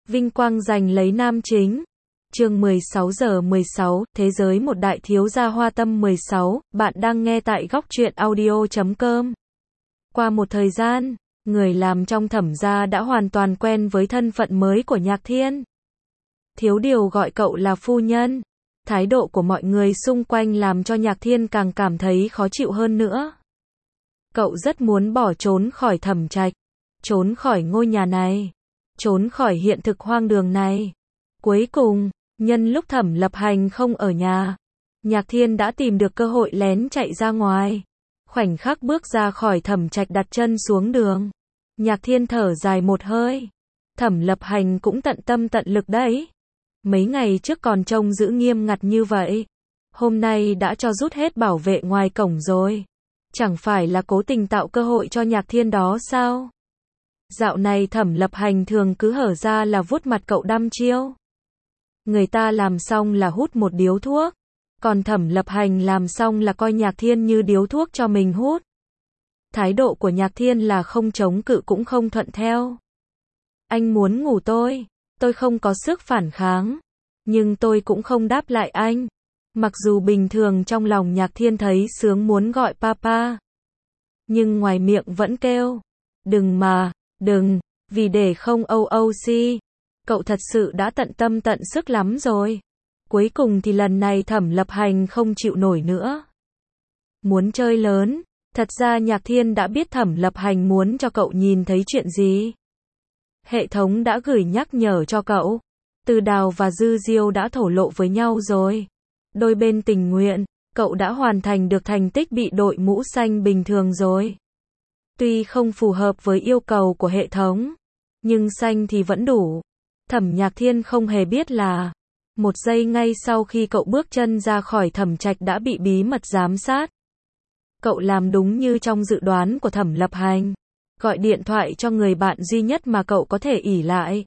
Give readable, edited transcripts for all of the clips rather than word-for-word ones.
Vinh quang giành lấy nam chính. Chương 16:16, Thế giới một đại thiếu gia hoa tâm 16, bạn đang nghe tại góc truyện audio.com. Qua một thời gian, người làm trong Thẩm gia đã hoàn toàn quen với thân phận mới của Nhạc Thiên. Thiếu điều gọi cậu là phu nhân. Thái độ của mọi người xung quanh làm cho Nhạc Thiên càng cảm thấy khó chịu hơn nữa. Cậu rất muốn bỏ trốn khỏi Thẩm trạch, trốn khỏi ngôi nhà này, trốn khỏi hiện thực hoang đường này. Cuối cùng, nhân lúc Thẩm Lập Hành không ở nhà, Nhạc Thiên đã tìm được cơ hội lén chạy ra ngoài. Khoảnh khắc bước ra khỏi Thẩm trạch đặt chân xuống đường, Nhạc Thiên thở dài một hơi. Thẩm Lập Hành cũng tận tâm tận lực đấy. Mấy ngày trước còn trông giữ nghiêm ngặt như vậy, hôm nay đã cho rút hết bảo vệ ngoài cổng rồi. Chẳng phải là cố tình tạo cơ hội cho Nhạc Thiên đó sao? Dạo này Thẩm Lập Hành thường cứ hở ra là vuốt mặt cậu đăm chiêu. Người ta làm xong là hút một điếu thuốc, còn Thẩm Lập Hành làm xong là coi Nhạc Thiên như điếu thuốc cho mình hút. Thái độ của Nhạc Thiên là không chống cự cũng không thuận theo. Anh muốn ngủ tôi không có sức phản kháng, nhưng tôi cũng không đáp lại anh. Mặc dù bình thường trong lòng Nhạc Thiên thấy sướng muốn gọi papa, nhưng ngoài miệng vẫn kêu, đừng, vì để không OOC. Cậu thật sự đã tận tâm tận sức lắm rồi. Cuối cùng thì lần này Thẩm Lập Hành không chịu nổi nữa. Muốn chơi lớn, thật ra Nhạc Thiên đã biết Thẩm Lập Hành muốn cho cậu nhìn thấy chuyện gì. Hệ thống đã gửi nhắc nhở cho cậu. Từ Đào và Dư Diêu đã thổ lộ với nhau rồi. Đôi bên tình nguyện, cậu đã hoàn thành được thành tích bị đội mũ xanh bình thường rồi. Tuy không phù hợp với yêu cầu của hệ thống, nhưng xanh thì vẫn đủ. Thẩm Nhạc Thiên không hề biết là, một giây ngay sau khi cậu bước chân ra khỏi Thẩm trạch đã bị bí mật giám sát. Cậu làm đúng như trong dự đoán của Thẩm Lập Hành, gọi điện thoại cho người bạn duy nhất mà cậu có thể ỷ lại.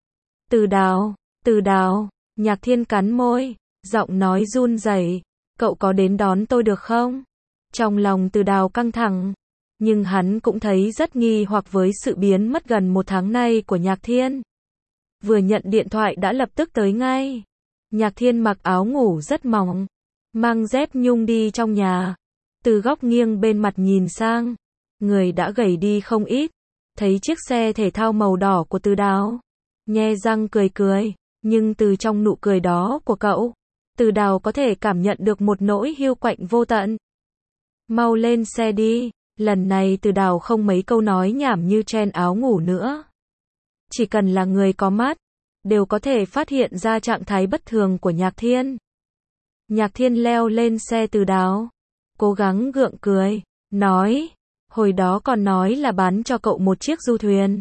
Từ Đào, Nhạc Thiên cắn môi, giọng nói run rẩy, cậu có đến đón tôi được không? Trong lòng Từ Đào căng thẳng, nhưng hắn cũng thấy rất nghi hoặc với sự biến mất gần một tháng nay của Nhạc Thiên. Vừa nhận điện thoại đã lập tức tới ngay. Nhạc Thiên mặc áo ngủ rất mỏng, mang dép nhung đi trong nhà. Từ góc nghiêng bên mặt nhìn sang, người đã gầy đi không ít. Thấy chiếc xe thể thao màu đỏ của Từ Đào, nhe răng cười, nhưng từ trong nụ cười đó của cậu, Từ Đào có thể cảm nhận được một nỗi hiu quạnh vô tận. Mau lên xe đi. Lần này Từ Đào không mấy câu nói nhảm như chen áo ngủ nữa. Chỉ cần là người có mắt, đều có thể phát hiện ra trạng thái bất thường của Nhạc Thiên. Nhạc Thiên leo lên xe Từ Đào, cố gắng gượng cười, nói, hồi đó còn nói là bán cho cậu một chiếc du thuyền.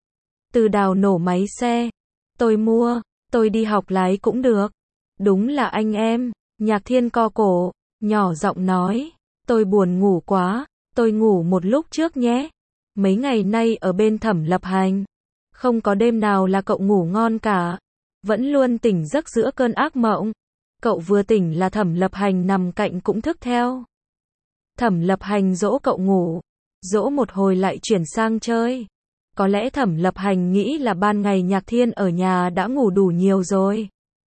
Từ Đào nổ máy xe, tôi mua, tôi đi học lái cũng được. Đúng là anh em. Nhạc Thiên co cổ, nhỏ giọng nói, tôi buồn ngủ quá, tôi ngủ một lúc trước nhé. Mấy ngày nay ở bên Thẩm Lập Hành, không có đêm nào là cậu ngủ ngon cả, vẫn luôn tỉnh giấc giữa cơn ác mộng. Cậu vừa tỉnh là Thẩm Lập Hành nằm cạnh cũng thức theo. Thẩm Lập Hành dỗ cậu ngủ, dỗ một hồi lại chuyển sang chơi. Có lẽ Thẩm Lập Hành nghĩ là ban ngày Nhạc Thiên ở nhà đã ngủ đủ nhiều rồi,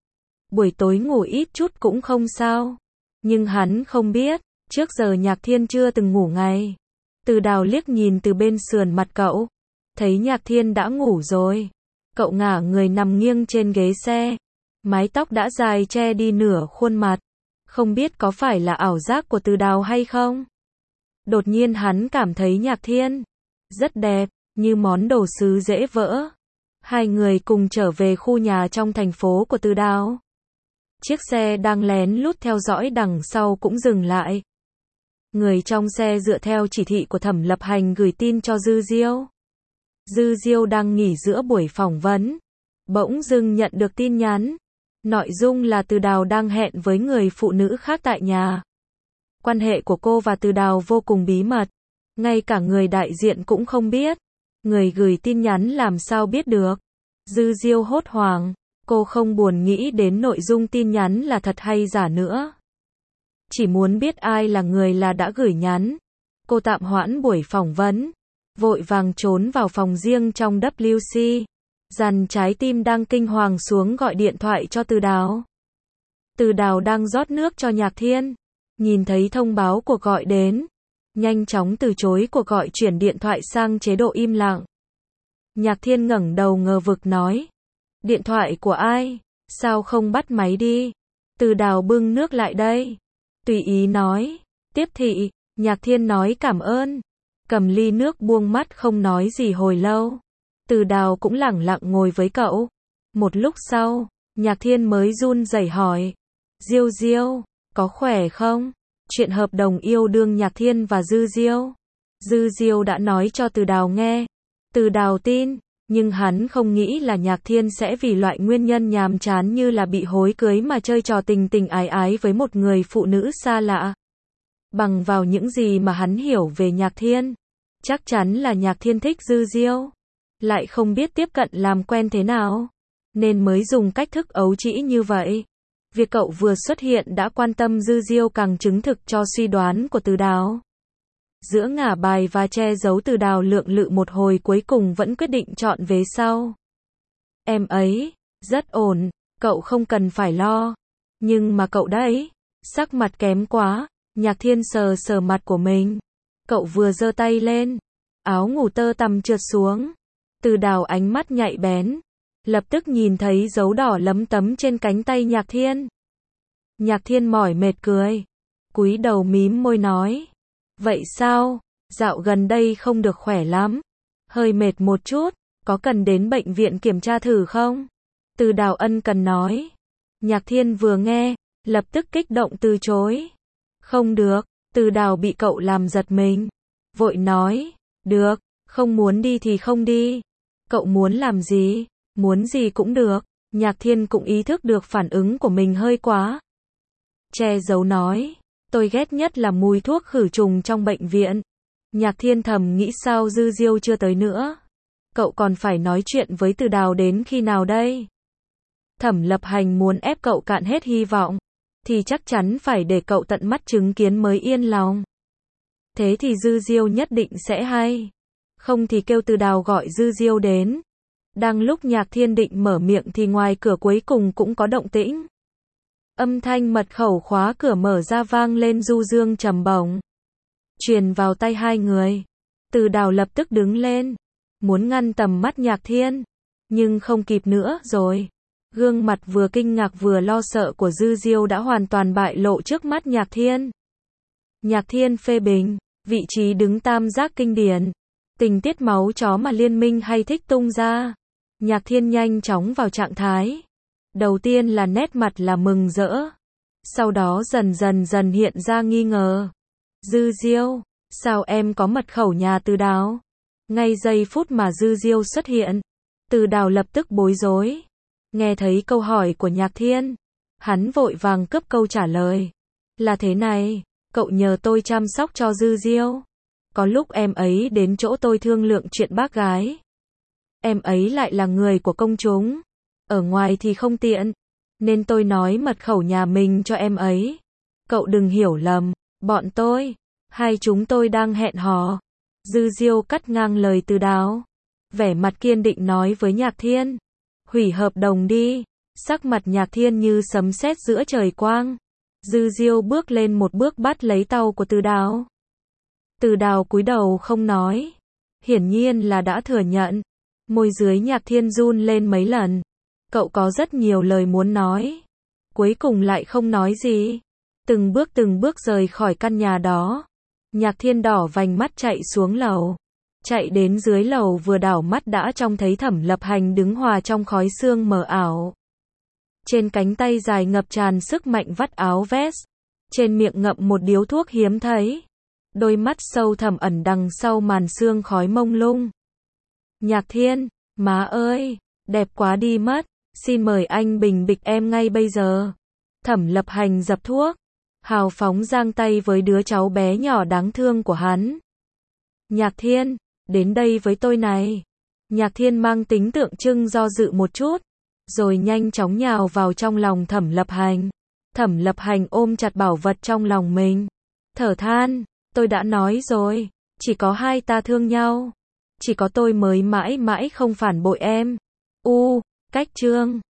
buổi tối ngủ ít chút cũng không sao. Nhưng hắn không biết, trước giờ Nhạc Thiên chưa từng ngủ ngày. Từ Đào liếc nhìn từ bên sườn mặt cậu, thấy Nhạc Thiên đã ngủ rồi. Cậu ngả người nằm nghiêng trên ghế xe, mái tóc đã dài che đi nửa khuôn mặt. Không biết có phải là ảo giác của Từ Đào hay không? Đột nhiên hắn cảm thấy Nhạc Thiên rất đẹp, như món đồ sứ dễ vỡ. Hai người cùng trở về khu nhà trong thành phố của Từ Đào. Chiếc xe đang lén lút theo dõi đằng sau cũng dừng lại. Người trong xe dựa theo chỉ thị của Thẩm Lập Hành gửi tin cho Dư Diêu. Dư Diêu đang nghỉ giữa buổi phỏng vấn, bỗng dưng nhận được tin nhắn. Nội dung là Từ Đào đang hẹn với người phụ nữ khác tại nhà. Quan hệ của cô và Từ Đào vô cùng bí mật, ngay cả người đại diện cũng không biết. Người gửi tin nhắn làm sao biết được? Dư Diêu hốt hoảng, cô không buồn nghĩ đến nội dung tin nhắn là thật hay giả nữa. Chỉ muốn biết ai là người đã gửi nhắn. Cô tạm hoãn buổi phỏng vấn, vội vàng trốn vào phòng riêng trong WC. dằn trái tim đang kinh hoàng xuống gọi điện thoại cho Từ Đào. Từ Đào đang rót nước cho Nhạc Thiên, nhìn thấy thông báo cuộc gọi đến, nhanh chóng từ chối cuộc gọi, chuyển điện thoại sang chế độ im lặng. Nhạc Thiên ngẩng đầu ngờ vực nói, điện thoại của ai, sao không bắt máy đi? Từ Đào bưng nước lại đây, tùy ý nói, tiếp thị. Nhạc Thiên nói cảm ơn, cầm ly nước buông mắt không nói gì hồi lâu. Từ Đào cũng lẳng lặng ngồi với cậu. Một lúc sau, Nhạc Thiên mới run rẩy hỏi, Diêu Diêu, có khỏe không? Chuyện hợp đồng yêu đương Nhạc Thiên và Dư Diêu. Dư Diêu đã nói cho Từ Đào nghe. Từ Đào tin, nhưng hắn không nghĩ là Nhạc Thiên sẽ vì loại nguyên nhân nhàm chán như là bị hối cưới mà chơi trò tình tình ái ái với một người phụ nữ xa lạ. Bằng vào những gì mà hắn hiểu về Nhạc Thiên, chắc chắn là Nhạc Thiên thích Dư Diêu, lại không biết tiếp cận làm quen thế nào, nên mới dùng cách thức ấu trĩ như vậy. Việc cậu vừa xuất hiện đã quan tâm Dư Diêu càng chứng thực cho suy đoán của Từ Đào. Giữa ngả bài và che giấu, Từ Đào lưỡng lự một hồi cuối cùng vẫn quyết định chọn vế sau. Em ấy, rất ổn, cậu không cần phải lo. Nhưng mà cậu đấy, sắc mặt kém quá. Nhạc Thiên sờ sờ mặt của mình. Cậu vừa giơ tay lên, áo ngủ tơ tằm trượt xuống. Từ Đào ánh mắt nhạy bén, lập tức nhìn thấy dấu đỏ lấm tấm trên cánh tay Nhạc Thiên. Nhạc Thiên mỏi mệt cười, cúi đầu mím môi nói, vậy sao, dạo gần đây không được khỏe lắm, hơi mệt một chút, có cần đến bệnh viện kiểm tra thử không? Từ Đào ân cần nói. Nhạc Thiên vừa nghe, lập tức kích động từ chối. Không được. Từ Đào bị cậu làm giật mình, vội nói, được, không muốn đi thì không đi. Cậu muốn làm gì? Muốn gì cũng được. Nhạc Thiên cũng ý thức được phản ứng của mình hơi quá. Che giấu nói, tôi ghét nhất là mùi thuốc khử trùng trong bệnh viện. Nhạc Thiên thầm nghĩ sao Dư Diêu chưa tới nữa. Cậu còn phải nói chuyện với Từ Đào đến khi nào đây? Thẩm Lập Hành muốn ép cậu cạn hết hy vọng, thì chắc chắn phải để cậu tận mắt chứng kiến mới yên lòng. Thế thì Dư Diêu nhất định sẽ hay. Không thì kêu Từ Đào gọi Dư Diêu đến. Đang lúc Nhạc Thiên định mở miệng thì ngoài cửa cuối cùng cũng có động tĩnh. Âm thanh mật khẩu khóa cửa mở ra vang lên du dương trầm bổng, truyền vào tai hai người. Từ Đào lập tức đứng lên, muốn ngăn tầm mắt Nhạc Thiên, nhưng không kịp nữa rồi. Gương mặt vừa kinh ngạc vừa lo sợ của Dư Diêu đã hoàn toàn bại lộ trước mắt Nhạc Thiên. Nhạc Thiên phê bình, vị trí đứng tam giác kinh điển, tình tiết máu chó mà Liên Minh hay thích tung ra. Nhạc Thiên nhanh chóng vào trạng thái. Đầu tiên là nét mặt là mừng rỡ, sau đó dần hiện ra nghi ngờ. Dư Diêu, sao em có mật khẩu nhà Từ Đào? Ngay giây phút mà Dư Diêu xuất hiện, Từ Đào lập tức bối rối. Nghe thấy câu hỏi của Nhạc Thiên, hắn vội vàng cướp câu trả lời. Là thế này, cậu nhờ tôi chăm sóc cho Dư Diêu. Có lúc em ấy đến chỗ tôi thương lượng chuyện bác gái. Em ấy lại là người của công chúng, ở ngoài thì không tiện, nên tôi nói mật khẩu nhà mình cho em ấy. Cậu đừng hiểu lầm, bọn tôi, hai chúng tôi đang hẹn hò. Dư Diêu cắt ngang lời Từ Đào, vẻ mặt kiên định nói với Nhạc Thiên. Hủy hợp đồng đi. Sắc mặt Nhạc Thiên như sấm sét giữa trời quang. Dư Diêu bước lên một bước bắt lấy tay của Từ Đào. Từ Đào cúi đầu không nói, hiển nhiên là đã thừa nhận. Môi dưới Nhạc Thiên run lên mấy lần. Cậu có rất nhiều lời muốn nói, cuối cùng lại không nói gì. Từng bước rời khỏi căn nhà đó. Nhạc Thiên đỏ vành mắt chạy xuống lầu. Chạy đến dưới lầu vừa đảo mắt đã trông thấy Thẩm Lập Hành đứng hòa trong khói sương mờ ảo. Trên cánh tay dài ngập tràn sức mạnh vắt áo vest. Trên miệng ngậm một điếu thuốc hiếm thấy. Đôi mắt sâu thẳm ẩn đằng sau màn sương khói mông lung. Nhạc Thiên, má ơi, đẹp quá đi mất. Xin mời anh bình bịch em ngay bây giờ. Thẩm Lập Hành dập thuốc, hào phóng giang tay với đứa cháu bé nhỏ đáng thương của hắn. Nhạc Thiên, đến đây với tôi này. Nhạc Thiên mang tính tượng trưng do dự một chút, rồi nhanh chóng nhào vào trong lòng Thẩm Lập Hành. Thẩm Lập Hành ôm chặt bảo vật trong lòng mình, thở than, tôi đã nói rồi, chỉ có hai ta thương nhau, chỉ có tôi mới mãi mãi không phản bội em. U. Cách chương